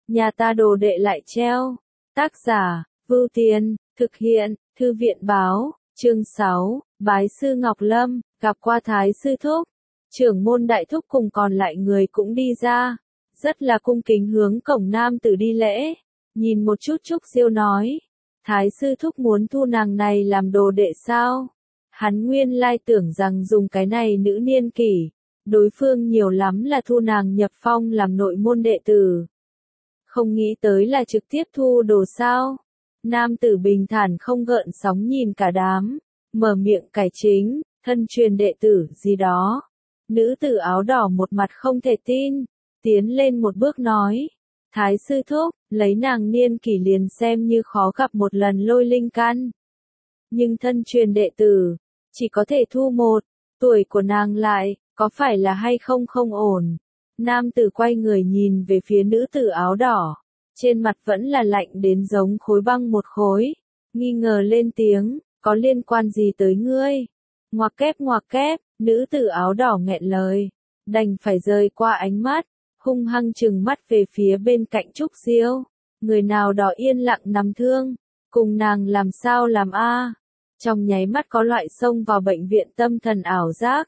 nhà ta đồ đệ lại treo. Tác giả, Vưu Tiền, thực hiện, Thư viện báo, chương 6, bái sư Ngọc Lâm, gặp qua Thái sư thúc. Trưởng môn đại thúc cùng còn lại người cũng đi ra, rất là cung kính hướng cổng nam tử đi lễ, nhìn một chút Trúc Diêu nói, Thái sư thúc muốn thu nàng này làm đồ đệ sao? Hắn nguyên lai tưởng rằng dùng cái này nữ niên kỷ, đối phương nhiều lắm là thu nàng nhập phong làm nội môn đệ tử. Không nghĩ tới là trực tiếp thu đồ sao? Nam tử bình thản không gợn sóng nhìn cả đám, mở miệng cải chính, thân truyền đệ tử gì đó. Nữ tử áo đỏ một mặt không thể tin, tiến lên một bước nói, Thái sư thúc, lấy nàng niên kỷ liền xem như khó gặp một lần lôi linh căn. Nhưng thân truyền đệ tử, chỉ có thể thu một, tuổi của nàng lại, có phải là hay không không ổn. Nam tử quay người nhìn về phía nữ tử áo đỏ, trên mặt vẫn là lạnh đến giống khối băng một khối, nghi ngờ lên tiếng, có liên quan gì tới ngươi? Ngoặc kép, nữ tử áo đỏ nghẹn lời, đành phải rời qua ánh mắt, hung hăng trừng mắt về phía bên cạnh Trúc Diêu. Người nào đó yên lặng nằm thương, cùng nàng làm sao làm a? Trong nháy mắt có loại xông vào bệnh viện tâm thần ảo giác.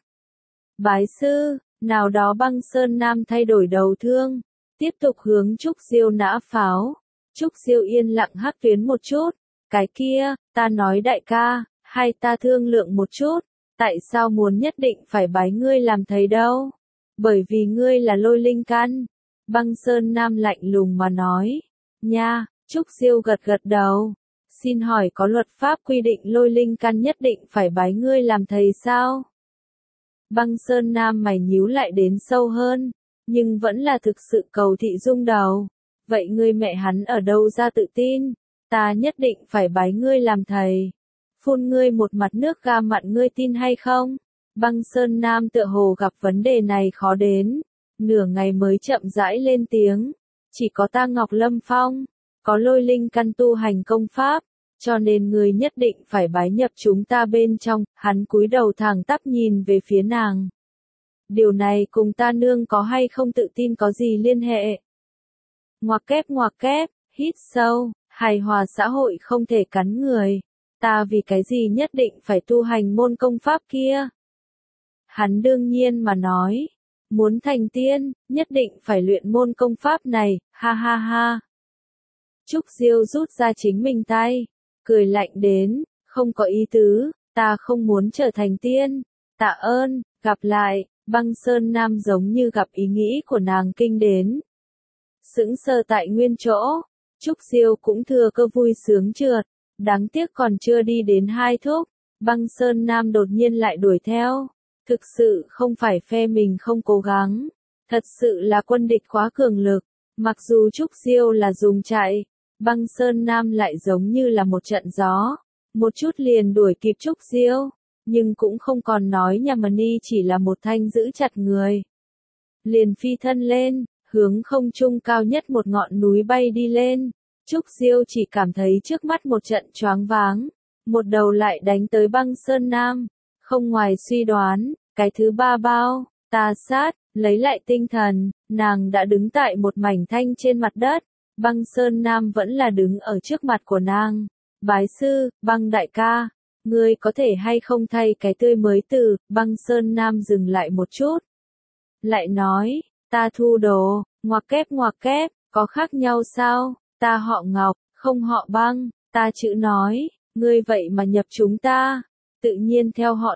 Bái sư, nào đó băng sơn nam thay đổi đầu thương, tiếp tục hướng Trúc Diêu nã pháo. Trúc Diêu yên lặng hắc tuyến một chút, cái kia, ta nói đại ca, hay ta thương lượng một chút, tại sao muốn nhất định phải bái ngươi làm thầy đâu? Bởi vì ngươi là lôi linh căn. Băng sơn nam lạnh lùng mà nói. Nha, Trúc Diêu gật gật đầu. Xin hỏi có luật pháp quy định lôi linh căn nhất định phải bái ngươi làm thầy sao? Băng sơn nam mày nhíu lại đến sâu hơn, nhưng vẫn là thực sự cầu thị rung đầu. Vậy ngươi mẹ hắn ở đâu ra tự tin? Ta nhất định phải bái ngươi làm thầy. Phun ngươi một mặt nước ga mặn ngươi tin hay không? Băng sơn nam tựa hồ gặp vấn đề này khó đến, nửa ngày mới chậm rãi lên tiếng. Chỉ có ta Ngọc Lâm Phong, có lôi linh căn tu hành công pháp, cho nên người nhất định phải bái nhập chúng ta bên trong. Hắn cúi đầu thẳng tắp nhìn về phía nàng. Điều này cùng ta nương có hay không tự tin có gì liên hệ? Ngoặc kép, hít sâu, hài hòa xã hội không thể cắn người. Ta vì cái gì nhất định phải tu hành môn công pháp kia? Hắn đương nhiên mà nói, muốn thành tiên, nhất định phải luyện môn công pháp này, ha ha ha. Trúc Diêu rút ra chính mình tay, cười lạnh đến, không có ý tứ, ta không muốn trở thành tiên, tạ ơn, gặp lại. Băng sơn nam giống như gặp ý nghĩ của nàng kinh đến. Sững sờ tại nguyên chỗ, Trúc Diêu cũng thừa cơ vui sướng trượt, đáng tiếc còn chưa đi đến 2 thúc, băng sơn nam đột nhiên lại đuổi theo. Thực sự không phải phe mình không cố gắng, thật sự là quân địch quá cường lực, mặc dù Trúc Diêu là dùng chạy, băng sơn nam lại giống như là một trận gió, một chút liền đuổi kịp Trúc Diêu. Nhưng cũng không còn nói nhà Mani chỉ là một thanh giữ chặt người. Liền phi thân lên, hướng không trung cao nhất một ngọn núi bay đi lên. Trúc Diêu chỉ cảm thấy trước mắt một trận choáng váng, một đầu lại đánh tới băng sơn nam. Không ngoài suy đoán, cái thứ ba bao, tà sát, lấy lại tinh thần, nàng đã đứng tại một mảnh thanh trên mặt đất. Băng sơn nam vẫn là đứng ở trước mặt của nàng. Bái sư, băng đại ca. Ngươi có thể hay không thay cái tươi mới từ, băng sơn nam dừng lại một chút. Lại nói, ta thu đồ, ngoặc kép, có khác nhau sao? Ta họ Ngọc, không họ băng, ta chữ nói, ngươi vậy mà nhập chúng ta, tự nhiên theo họ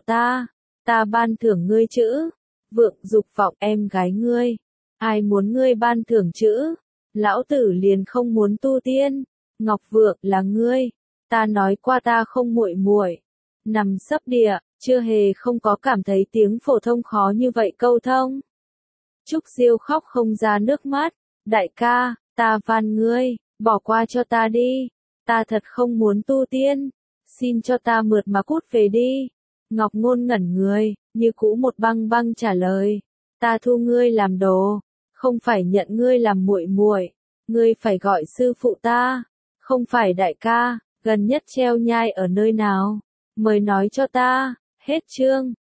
ta ban thưởng ngươi chữ, vượng dục vọng em gái ngươi. Ai muốn ngươi ban thưởng chữ? Lão tử liền không muốn tu tiên, Ngọc Vượng là ngươi. Ta nói qua ta không muội muội, nằm sấp địa, chưa hề không có cảm thấy tiếng phổ thông khó như vậy câu thông. Trúc Diêu khóc không ra nước mắt, đại ca, ta van ngươi, bỏ qua cho ta đi, ta thật không muốn tu tiên, xin cho ta mượt mà cút về đi. Ngọc Ngôn ngẩn người, như cũ một băng băng trả lời, ta thu ngươi làm đồ, không phải nhận ngươi làm muội muội, ngươi phải gọi sư phụ ta, không phải đại ca. Gần nhất treo nhai ở nơi nào? Mời nói cho ta. Hết chương.